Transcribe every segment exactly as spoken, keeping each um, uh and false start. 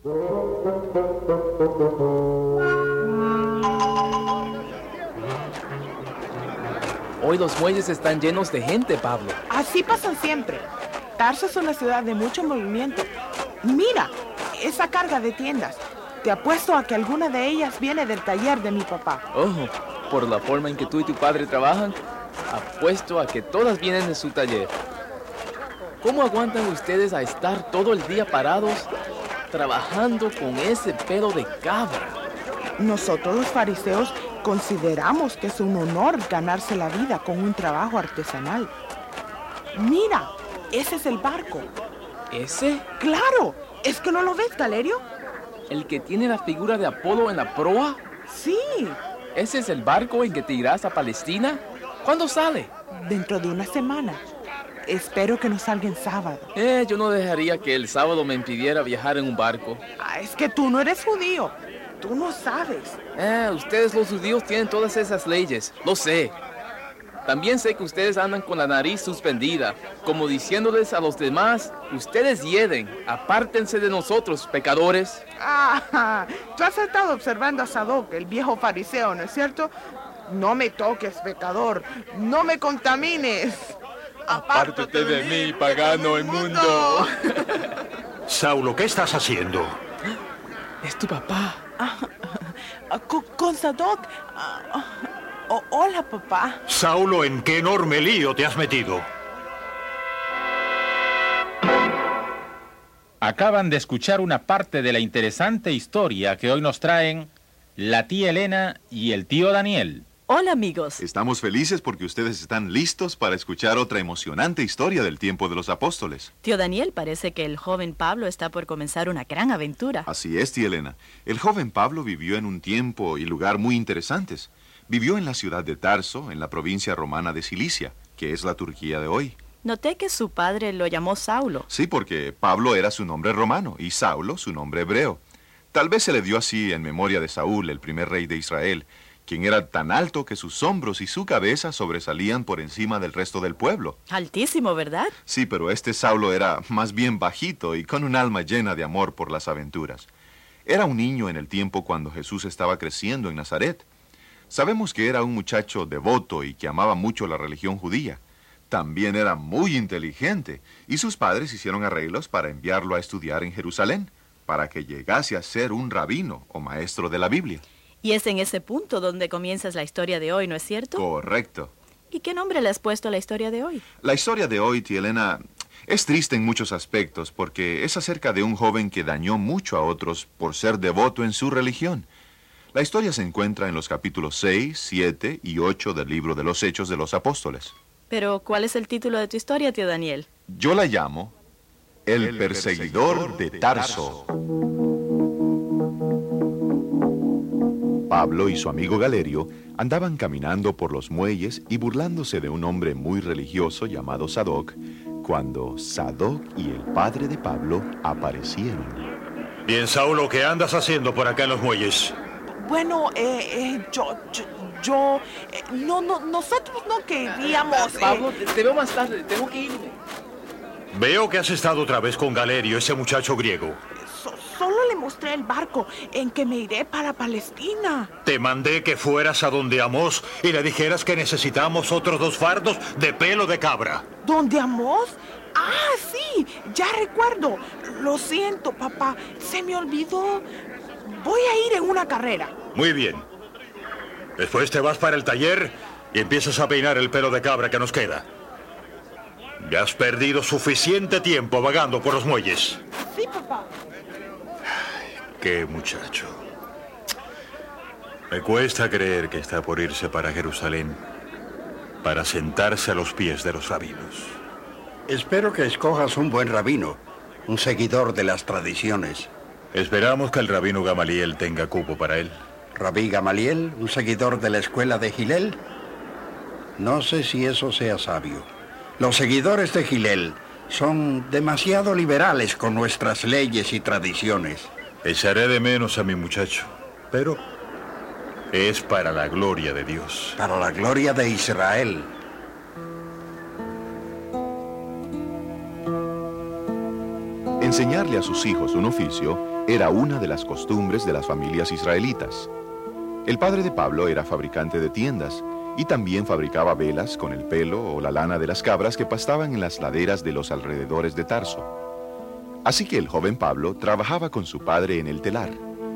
Hoy los muelles están llenos de gente, Pablo. Así pasan siempre. Tarso es una ciudad de mucho movimiento. Mira, esa carga de tiendas. Te apuesto a que alguna de ellas viene del taller de mi papá. Oh, por la forma en que tú y tu padre trabajan, apuesto a que todas vienen de su taller. ¿Cómo aguantan ustedes a estar todo el día parados trabajando con ese pelo de cabra? Nosotros los fariseos consideramos que es un honor ganarse la vida con un trabajo artesanal. Mira, ese es el barco. ¿Ese? ¡Claro! ¿Es que no lo ves, Galerio? ¿El que tiene la figura de Apolo en la proa? Sí. ¿Ese es el barco en que te irás a Palestina? ¿Cuándo sale? Dentro de una semana. Espero que no salga en sábado. Eh, yo no dejaría que el sábado me impidiera viajar en un barco. Ah, es que tú no eres judío. Tú no sabes. Eh, ustedes los judíos tienen todas esas leyes. Lo sé. También sé que ustedes andan con la nariz suspendida, como diciéndoles a los demás, ustedes hieden, apártense de nosotros, pecadores. Ah, tú has estado observando a Sadoc, el viejo fariseo, ¿no es cierto? No me toques, pecador. No me contamines. Apártate de mí, pagano inmundo. Saulo, ¿qué estás haciendo? Es tu papá. Ah, ah, con, con Sadoc. Ah, ah, oh, hola, papá. Saulo, ¿en qué enorme lío te has metido? Acaban de escuchar una parte de la interesante historia que hoy nos traen la tía Elena y el tío Daniel. Hola, amigos. Estamos felices porque ustedes están listos para escuchar otra emocionante historia del tiempo de los apóstoles. Tío Daniel, parece que el joven Pablo está por comenzar una gran aventura. Así es, tía Elena. El joven Pablo vivió en un tiempo y lugar muy interesantes. Vivió en la ciudad de Tarso, en la provincia romana de Cilicia, que es la Turquía de hoy. Noté que su padre lo llamó Saulo. Sí, porque Pablo era su nombre romano y Saulo su nombre hebreo. Tal vez se le dio así en memoria de Saúl, el primer rey de Israel, quien era tan alto que sus hombros y su cabeza sobresalían por encima del resto del pueblo. Altísimo, ¿verdad? Sí, pero este Saulo era más bien bajito y con un alma llena de amor por las aventuras. Era un niño en el tiempo cuando Jesús estaba creciendo en Nazaret. Sabemos que era un muchacho devoto y que amaba mucho la religión judía. También era muy inteligente y sus padres hicieron arreglos para enviarlo a estudiar en Jerusalén, para que llegase a ser un rabino o maestro de la Biblia. Y es en ese punto donde comienzas la historia de hoy, ¿no es cierto? Correcto. ¿Y qué nombre le has puesto a la historia de hoy? La historia de hoy, tía Elena, es triste en muchos aspectos porque es acerca de un joven que dañó mucho a otros por ser devoto en su religión. La historia se encuentra en los capítulos seis, siete y ocho del libro de los Hechos de los Apóstoles. Pero, ¿cuál es el título de tu historia, tío Daniel? Yo la llamo El, el perseguidor, perseguidor de Tarso. Pablo y su amigo Galerio andaban caminando por los muelles y burlándose de un hombre muy religioso llamado Sadoc, cuando Sadoc y el padre de Pablo aparecieron. Bien, Saulo, ¿qué andas haciendo por acá en los muelles? Bueno, eh, eh, yo, yo, yo eh, no, no, nosotros no queríamos... Pablo, eh, te, te veo más tarde, tengo que irme. Veo que has estado otra vez con Galerio, ese muchacho griego. so- solo le mostré el barco en que me iré para Palestina. Te mandé que fueras a donde Amós y le dijeras que necesitamos otros dos fardos de pelo de cabra. ¿Dónde Amós? Ah, sí, ya recuerdo. Lo siento, papá, se me olvidó. Voy a ir en una carrera. Muy bien. Después te vas para el taller y empiezas a peinar el pelo de cabra que nos queda. Ya has perdido suficiente tiempo vagando por los muelles. Sí, papá. Qué muchacho. Me cuesta creer que está por irse para Jerusalén para sentarse a los pies de los rabinos. Espero que escojas un buen rabino, un seguidor de las tradiciones. Esperamos que el rabino Gamaliel tenga cupo para él. Rabí Gamaliel, un seguidor de la escuela de Gilel. No sé si eso sea sabio. Los seguidores de Gilel son demasiado liberales con nuestras leyes y tradiciones. Echaré de menos a mi muchacho, pero es para la gloria de Dios. Para la gloria de Israel. Enseñarle a sus hijos un oficio era una de las costumbres de las familias israelitas. El padre de Pablo era fabricante de tiendas y también fabricaba velas con el pelo o la lana de las cabras que pastaban en las laderas de los alrededores de Tarso. Así que el joven Pablo trabajaba con su padre en el telar.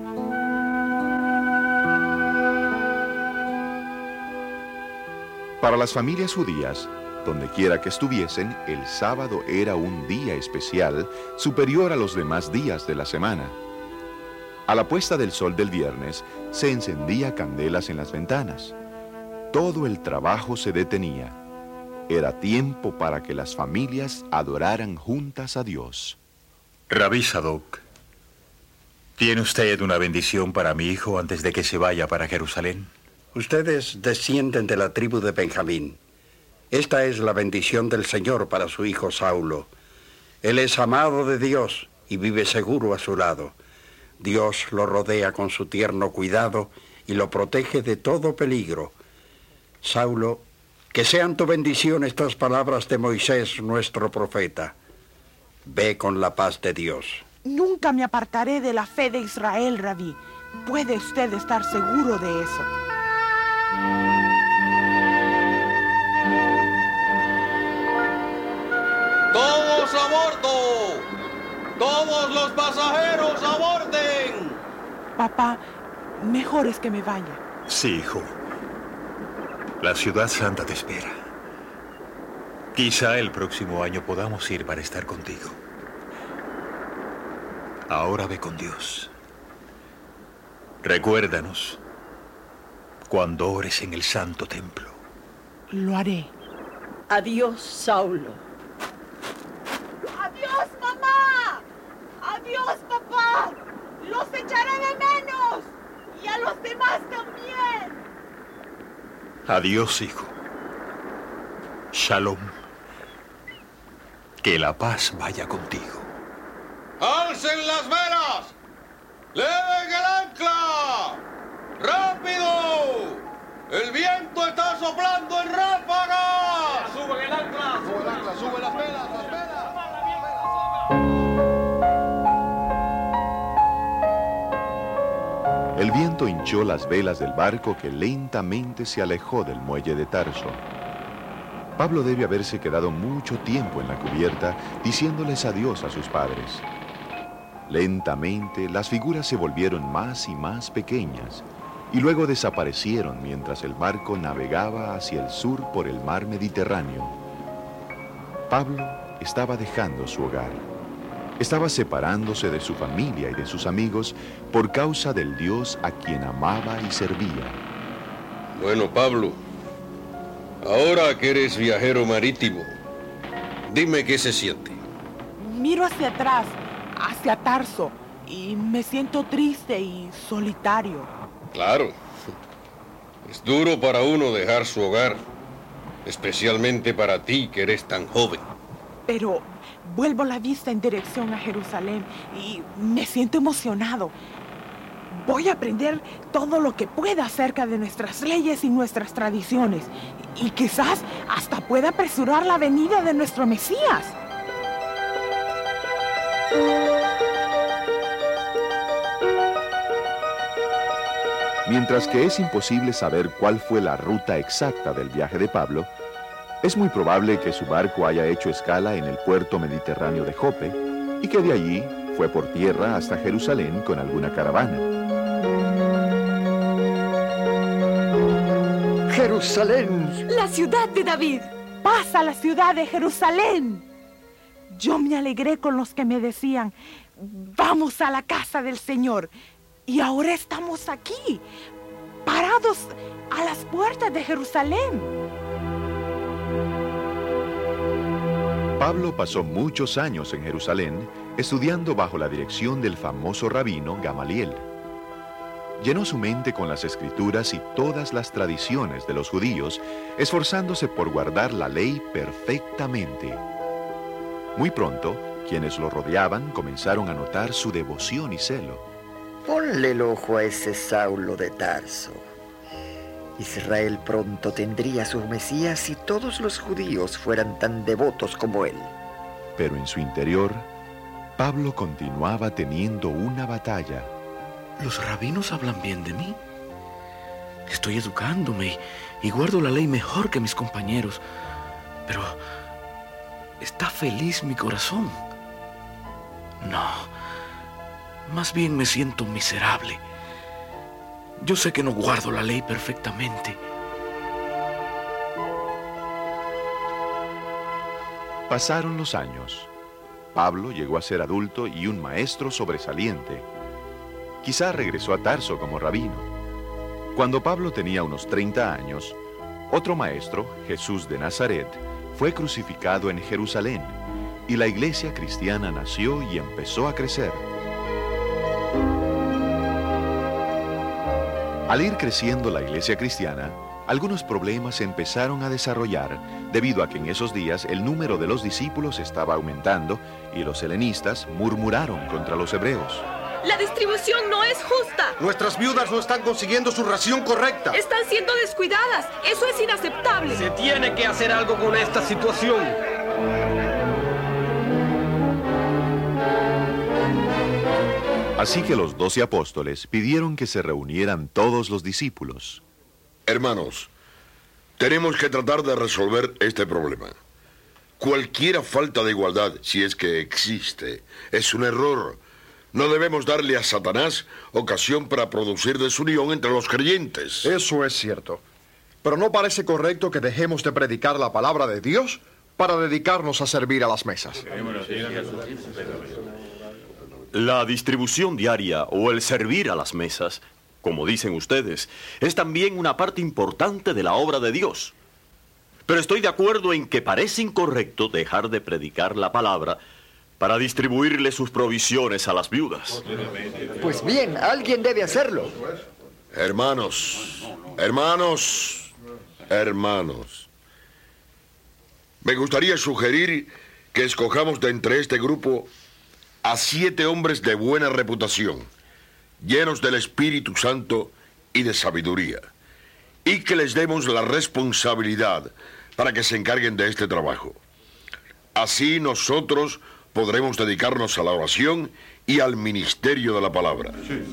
Para las familias judías, donde quiera que estuviesen, el sábado era un día especial superior a los demás días de la semana. A la puesta del sol del viernes se encendía candelas en las ventanas. Todo el trabajo se detenía. Era tiempo para que las familias adoraran juntas a Dios. Rabí Sadoc, ¿tiene usted una bendición para mi hijo antes de que se vaya para Jerusalén? Ustedes descienden de la tribu de Benjamín. Esta es la bendición del Señor para su hijo Saulo. Él es amado de Dios y vive seguro a su lado. Dios lo rodea con su tierno cuidado y lo protege de todo peligro. Saulo, que sean tu bendición estas palabras de Moisés, nuestro profeta. Ve con la paz de Dios. Nunca me apartaré de la fe de Israel, Rabí. Puede usted estar seguro de eso. ¡Todos a bordo! ¡Todos los pasajeros aborden! Papá, mejor es que me vaya. Sí, hijo. La ciudad santa te espera. Quizá el próximo año podamos ir para estar contigo. Ahora ve con Dios. Recuérdanos cuando ores en el santo templo. Lo haré. Adiós, Saulo. ¡Adiós, mamá! ¡Adiós, papá! ¡Los echaré de menos! ¡Y a los demás también! Adiós, hijo. Shalom. Que la paz vaya contigo. ¡Alcen las velas! ¡Leven el ancla! ¡Rápido! ¡El viento está soplando en ráfagas! ¡Sube el ancla! ¡Sube el ancla! ¡Sube las velas! ¡Las velas! El viento hinchó las velas del barco que lentamente se alejó del muelle de Tarso. Pablo debe haberse quedado mucho tiempo en la cubierta diciéndoles adiós a sus padres. Lentamente las figuras se volvieron más y más pequeñas y luego desaparecieron mientras el barco navegaba hacia el sur por el mar Mediterráneo. Pablo estaba dejando su hogar. Estaba separándose de su familia y de sus amigos por causa del Dios a quien amaba y servía. Bueno, Pablo, ahora que eres viajero marítimo, dime qué se siente. Miro hacia atrás, hacia Tarso, y me siento triste y solitario. Claro. Es duro para uno dejar su hogar, especialmente para ti que eres tan joven. Pero vuelvo la vista en dirección a Jerusalén y me siento emocionado. Voy a aprender todo lo que pueda acerca de nuestras leyes y nuestras tradiciones. Y quizás hasta pueda apresurar la venida de nuestro Mesías. Mientras que es imposible saber cuál fue la ruta exacta del viaje de Pablo, es muy probable que su barco haya hecho escala en el puerto mediterráneo de Jope y que de allí fue por tierra hasta Jerusalén con alguna caravana. ¡Jerusalén! ¡La ciudad de David! ¡Pasa la ciudad de Jerusalén! Yo me alegré con los que me decían, vamos a la casa del Señor. Y ahora estamos aquí, parados a las puertas de Jerusalén. Pablo pasó muchos años en Jerusalén estudiando bajo la dirección del famoso rabino Gamaliel. Llenó su mente con las escrituras y todas las tradiciones de los judíos, esforzándose por guardar la ley perfectamente. Muy pronto, quienes lo rodeaban comenzaron a notar su devoción y celo. Ponle el ojo a ese Saulo de Tarso. Israel pronto tendría a su Mesías si todos los judíos fueran tan devotos como él. Pero en su interior, Pablo continuaba teniendo una batalla. Los rabinos hablan bien de mí. Estoy educándome y guardo la ley mejor que mis compañeros. Pero ¿está feliz mi corazón? No. Más bien me siento miserable. Yo sé que no guardo la ley perfectamente. Pasaron los años. Pablo llegó a ser adulto y un maestro sobresaliente. Quizá regresó a Tarso como rabino. Cuando Pablo tenía unos treinta años, otro maestro, Jesús de Nazaret, fue crucificado en Jerusalén y la iglesia cristiana nació y empezó a crecer. Al ir creciendo la iglesia cristiana, algunos problemas se empezaron a desarrollar debido a que en esos días el número de los discípulos estaba aumentando y los helenistas murmuraron contra los hebreos. La distribución no es justa. Nuestras viudas no están consiguiendo su ración correcta. Están siendo descuidadas. Eso es inaceptable. Se tiene que hacer algo con esta situación. Así que los doce apóstoles pidieron que se reunieran todos los discípulos. Hermanos, tenemos que tratar de resolver este problema. Cualquier falta de igualdad, si es que existe, es un error. No debemos darle a Satanás ocasión para producir desunión entre los creyentes. Eso es cierto. Pero no parece correcto que dejemos de predicar la palabra de Dios para dedicarnos a servir a las mesas. La distribución diaria o el servir a las mesas, como dicen ustedes, es también una parte importante de la obra de Dios. Pero estoy de acuerdo en que parece incorrecto dejar de predicar la palabra para distribuirle sus provisiones a las viudas. Pues bien, alguien debe hacerlo. Hermanos, hermanos, hermanos. Me gustaría sugerir que escojamos de entre este grupo a siete hombres de buena reputación, llenos del Espíritu Santo y de sabiduría, y que les demos la responsabilidad para que se encarguen de este trabajo. Así nosotros podremos dedicarnos a la oración y al ministerio de la palabra.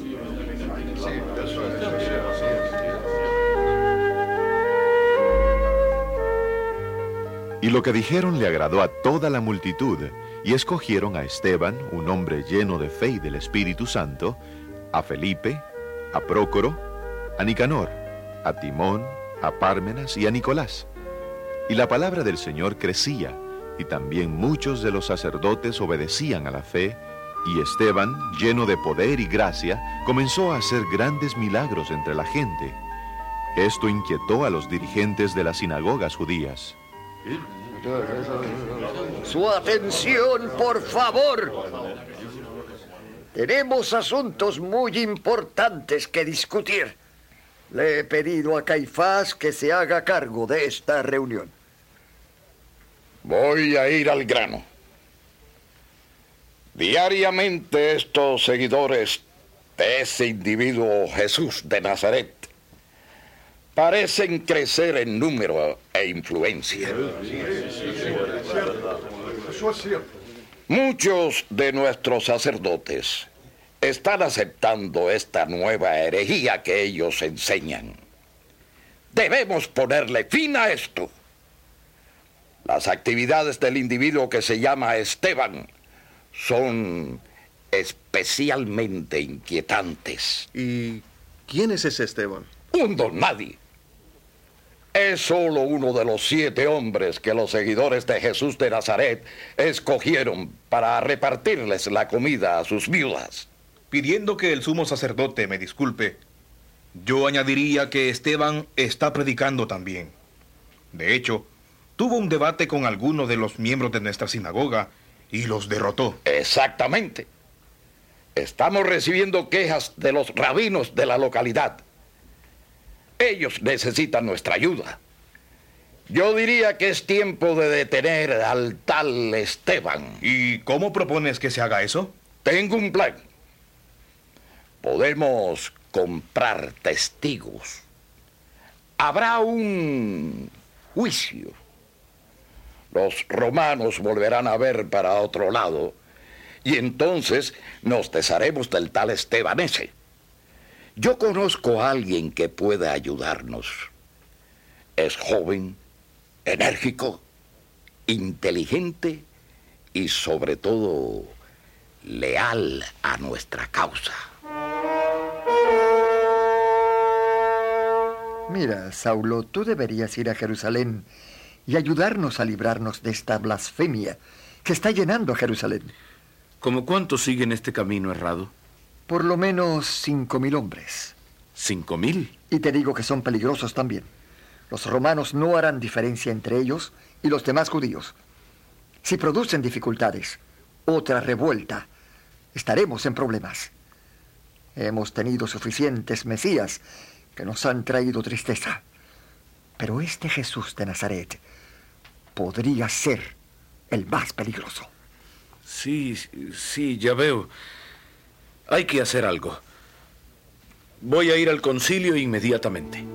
Y lo que dijeron le agradó a toda la multitud, y escogieron a Esteban, un hombre lleno de fe y del Espíritu Santo, a Felipe, a Prócoro, a Nicanor, a Timón, a Pármenas y a Nicolás. Y la palabra del Señor crecía, y también muchos de los sacerdotes obedecían a la fe, y Esteban, lleno de poder y gracia, comenzó a hacer grandes milagros entre la gente. Esto inquietó a los dirigentes de las sinagogas judías. Su atención, por favor. Tenemos asuntos muy importantes que discutir. Le he pedido a Caifás que se haga cargo de esta reunión. Voy a ir al grano. Diariamente estos seguidores de ese individuo Jesús de Nazaret parecen crecer en número e influencia. Muchos de nuestros sacerdotes están aceptando esta nueva herejía que ellos enseñan. Debemos ponerle fin a esto. Las actividades del individuo que se llama Esteban son especialmente inquietantes. ¿Y quién es ese Esteban? Un don nadie. Es solo uno de los siete hombres que los seguidores de Jesús de Nazaret escogieron para repartirles la comida a sus viudas. Pidiendo que el sumo sacerdote me disculpe, yo añadiría que Esteban está predicando también. De hecho, tuvo un debate con algunos de los miembros de nuestra sinagoga y los derrotó. Exactamente. Estamos recibiendo quejas de los rabinos de la localidad. Ellos necesitan nuestra ayuda. Yo diría que es tiempo de detener al tal Esteban. ¿Y cómo propones que se haga eso? Tengo un plan. Podemos comprar testigos. Habrá un juicio. Los romanos volverán a ver para otro lado Y entonces nos desharemos del tal Esteban ese. Yo conozco a alguien que puede ayudarnos. Es joven, enérgico, inteligente y sobre todo leal a nuestra causa. Mira, Saulo, tú deberías ir a Jerusalén y ayudarnos a librarnos de esta blasfemia que está llenando Jerusalén. ¿Cómo cuántos siguen este camino errado? Por lo menos cinco mil hombres. ¿Cinco mil? Y te digo que son peligrosos también. Los romanos no harán diferencia entre ellos y los demás judíos. Si producen dificultades, otra revuelta, estaremos en problemas. Hemos tenido suficientes mesías que nos han traído tristeza. Pero este Jesús de Nazaret podría ser el más peligroso. Sí, sí, ya veo. Hay que hacer algo. Voy a ir al concilio inmediatamente.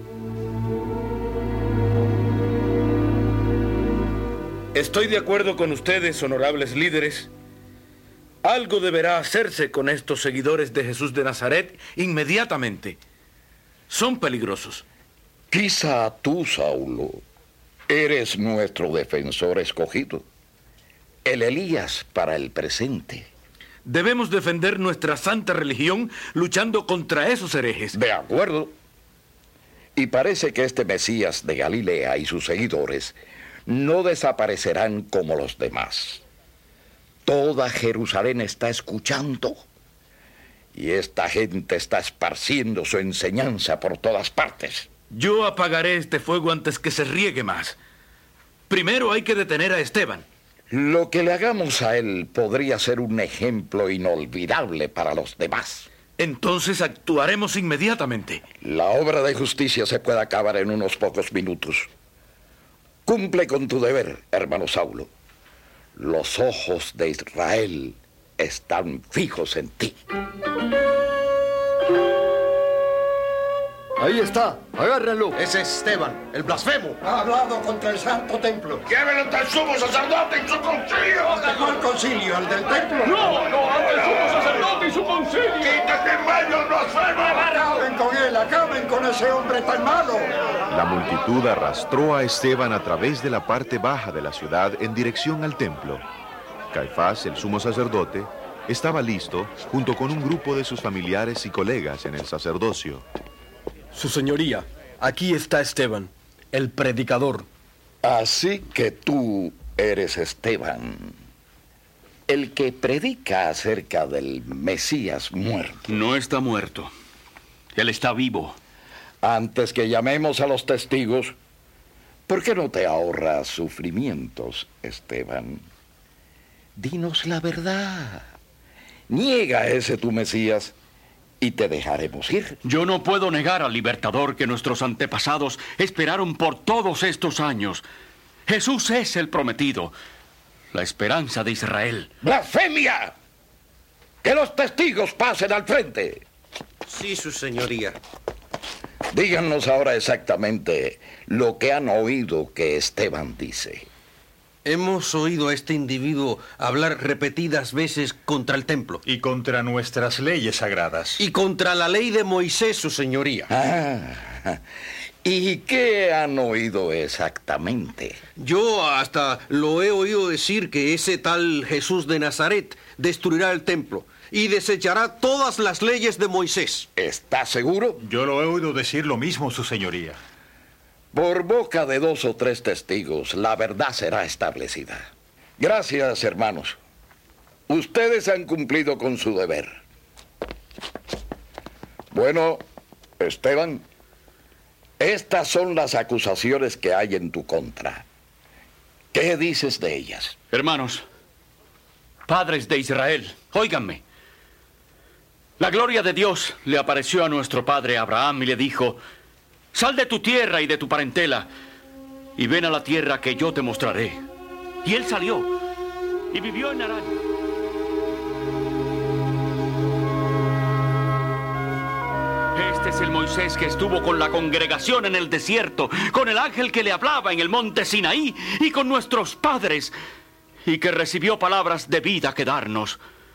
Estoy de acuerdo con ustedes, honorables líderes. Algo deberá hacerse con estos seguidores de Jesús de Nazaret inmediatamente. Son peligrosos. Quizá tú, Saulo, eres nuestro defensor escogido. El Elías para el presente. Debemos defender nuestra santa religión luchando contra esos herejes. De acuerdo. Y parece que este Mesías de Galilea y sus seguidores no desaparecerán como los demás. Toda Jerusalén está escuchando y esta gente está esparciendo su enseñanza por todas partes. Yo apagaré este fuego antes que se riegue más. Primero hay que detener a Esteban. Lo que le hagamos a él podría ser un ejemplo inolvidable para los demás. Entonces actuaremos inmediatamente. La obra de justicia se puede acabar en unos pocos minutos. Cumple con tu deber, hermano Saulo. Los ojos de Israel están fijos en ti. Ahí está, agárrenlo. Ese es Esteban, el blasfemo. Ha hablado contra el santo templo. ¡Llévenlo ante el sumo sacerdote y su concilio! ¿Ante cuál concilio? ¿El del templo? No, no, ante el sumo sacerdote y su concilio. ¡Quítate en medio, blasfemo! Acaben con él, acaben con ese hombre tan malo. La multitud arrastró a Esteban a través de la parte baja de la ciudad en dirección al templo. Caifás, el sumo sacerdote, estaba listo junto con un grupo de sus familiares y colegas en el sacerdocio. Su señoría, aquí está Esteban, el predicador. Así que tú eres Esteban, el que predica acerca del Mesías muerto. No está muerto. Él está vivo. Antes que llamemos a los testigos, ¿por qué no te ahorras sufrimientos, Esteban? Dinos la verdad. Niega ese tu Mesías y te dejaremos ir. Yo no puedo negar al libertador que nuestros antepasados esperaron por todos estos años. Jesús es el prometido, la esperanza de Israel. ¡Blasfemia! ¡Que los testigos pasen al frente! Sí, su señoría. Díganos ahora exactamente lo que han oído que Esteban dice. Hemos oído a este individuo hablar repetidas veces contra el templo. Y contra nuestras leyes sagradas. Y contra la ley de Moisés, su señoría. Ah, ¿y qué han oído exactamente? Yo hasta lo he oído decir que ese tal Jesús de Nazaret destruirá el templo y desechará todas las leyes de Moisés. ¿Estás seguro? Yo lo he oído decir lo mismo, su señoría. Por boca de dos o tres testigos, la verdad será establecida. Gracias, hermanos. Ustedes han cumplido con su deber. Bueno, Esteban, estas son las acusaciones que hay en tu contra. ¿Qué dices de ellas? Hermanos, padres de Israel, óiganme. La gloria de Dios le apareció a nuestro padre Abraham y le dijo: sal de tu tierra y de tu parentela y ven a la tierra que yo te mostraré. Y él salió y vivió en Harán. Este es el Moisés que estuvo con la congregación en el desierto, con el ángel que le hablaba en el monte Sinaí y con nuestros padres, y que recibió palabras de vida que darnos.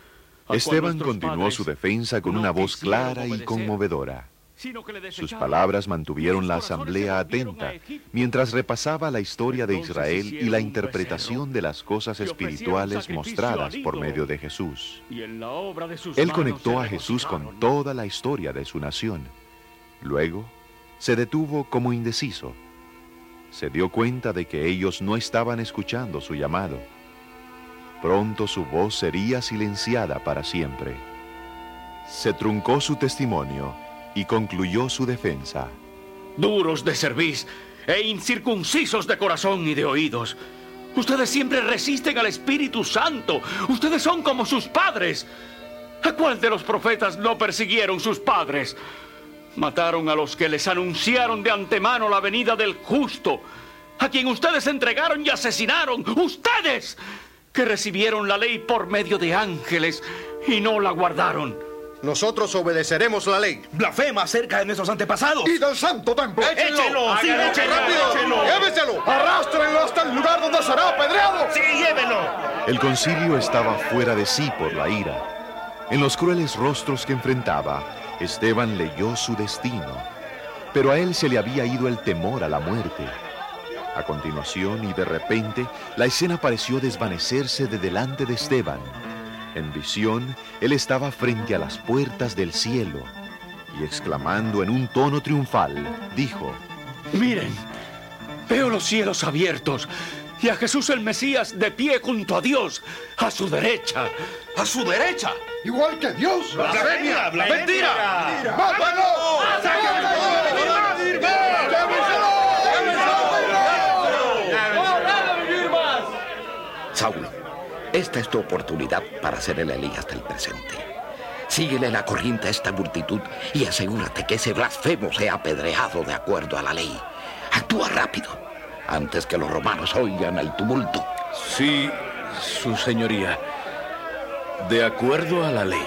Esteban continuó su defensa con una voz clara y conmovedora. Sus palabras mantuvieron la asamblea atenta mientras repasaba la historia de Israel y la interpretación de las cosas espirituales mostradas por medio de Jesús. Él conectó a Jesús con toda la historia de su nación. Luego, se detuvo como indeciso. Se dio cuenta de que ellos no estaban escuchando su llamado. Pronto su voz sería silenciada para siempre. Se truncó su testimonio y concluyó su defensa. Duros de cerviz e incircuncisos de corazón y de oídos. Ustedes siempre resisten al Espíritu Santo. Ustedes son como sus padres. ¿A cuál de los profetas no persiguieron sus padres? Mataron a los que les anunciaron de antemano la venida del justo, a quien ustedes entregaron y asesinaron. ¡Ustedes! Que recibieron la ley por medio de ángeles y no la guardaron. Nosotros obedeceremos la ley. Blasfema acerca de nuestros antepasados. Y del santo templo. ¡Échenlo! ¡Échenlo! Sí, échenlo, ¡Rápido! échenlo. ¡Lléveselo! ¡Arrástrenlo hasta el lugar donde será apedreado! ¡Sí, llévenlo! El concilio estaba fuera de sí por la ira. En los crueles rostros que enfrentaba, Esteban leyó su destino. Pero a él se le había ido el temor a la muerte. A continuación, y de repente, la escena pareció desvanecerse de delante de Esteban. En visión, él estaba frente a las puertas del cielo y, exclamando en un tono triunfal, dijo: Miren, veo los cielos abiertos y a Jesús el Mesías de pie junto a Dios, a su derecha. ¿A su derecha? ¡Igual que Dios! ¡Blasfemia! ¡Blasfemia! ¡Mentira! ¡Mátalo! Saulo, esta es tu oportunidad para ser el Elías del presente. Síguele la corriente a esta multitud y asegúrate que ese blasfemo sea apedreado de acuerdo a la ley. Actúa rápido, antes que los romanos oigan el tumulto. Sí, su señoría. De acuerdo a la ley.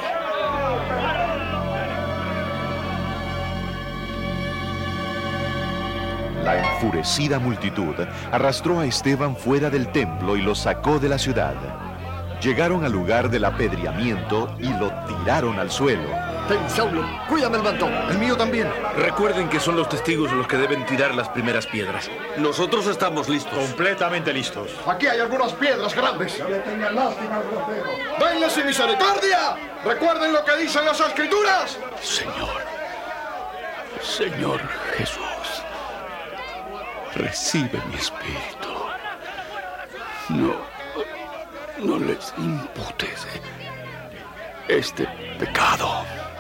La enfurecida multitud arrastró a Esteban fuera del templo y lo sacó de la ciudad. Llegaron al lugar del apedreamiento y lo tiraron al suelo. Ten, Saulo, cuídame el mantón. El mío también. Recuerden que son los testigos los que deben tirar las primeras piedras. Nosotros estamos listos. Completamente listos. Aquí hay algunas piedras grandes. No le tengan lástima al grosero. ¡Denle sin misericordia! ¡Recuerden lo que dicen las Escrituras! Señor, Señor Jesús, recibe mi espíritu. No, no les imputes este pecado.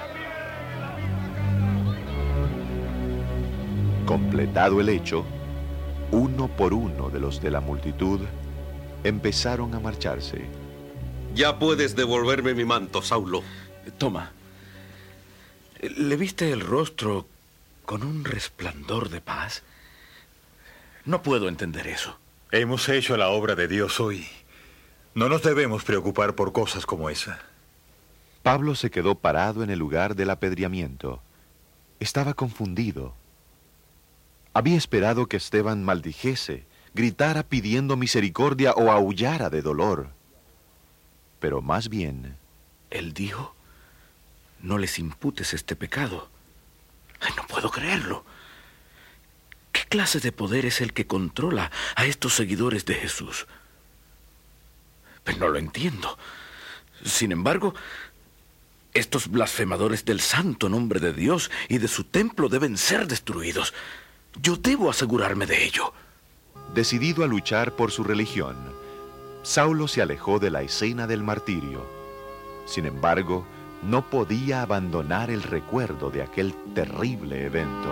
Completado el hecho, uno por uno de los de la multitud empezaron a marcharse. Ya puedes devolverme mi manto, Saulo. Toma. ¿Le viste el rostro con un resplandor de paz? No puedo entender eso. Hemos hecho la obra de Dios hoy. No nos debemos preocupar por cosas como esa. Pablo se quedó parado en el lugar del apedreamiento. Estaba confundido. Había esperado que Esteban maldijese, gritara pidiendo misericordia o aullara de dolor. Pero más bien... Él dijo: no les imputes este pecado. Ay, no puedo creerlo. ¿Qué clase de poder es el que controla a estos seguidores de Jesús? Pero no lo entiendo. Sin embargo, estos blasfemadores del santo nombre de Dios y de su templo deben ser destruidos. Yo debo asegurarme de ello. Decidido a luchar por su religión, Saulo se alejó de la escena del martirio. Sin embargo, no podía abandonar el recuerdo de aquel terrible evento.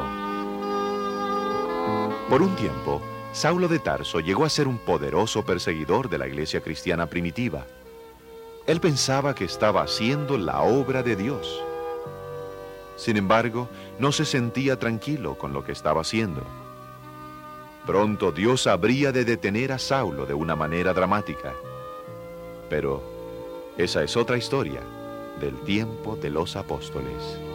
Por un tiempo, Saulo de Tarso llegó a ser un poderoso perseguidor de la iglesia cristiana primitiva. Él pensaba que estaba haciendo la obra de Dios. Sin embargo, no se sentía tranquilo con lo que estaba haciendo. Pronto Dios habría de detener a Saulo de una manera dramática. Pero esa es otra historia del tiempo de los apóstoles.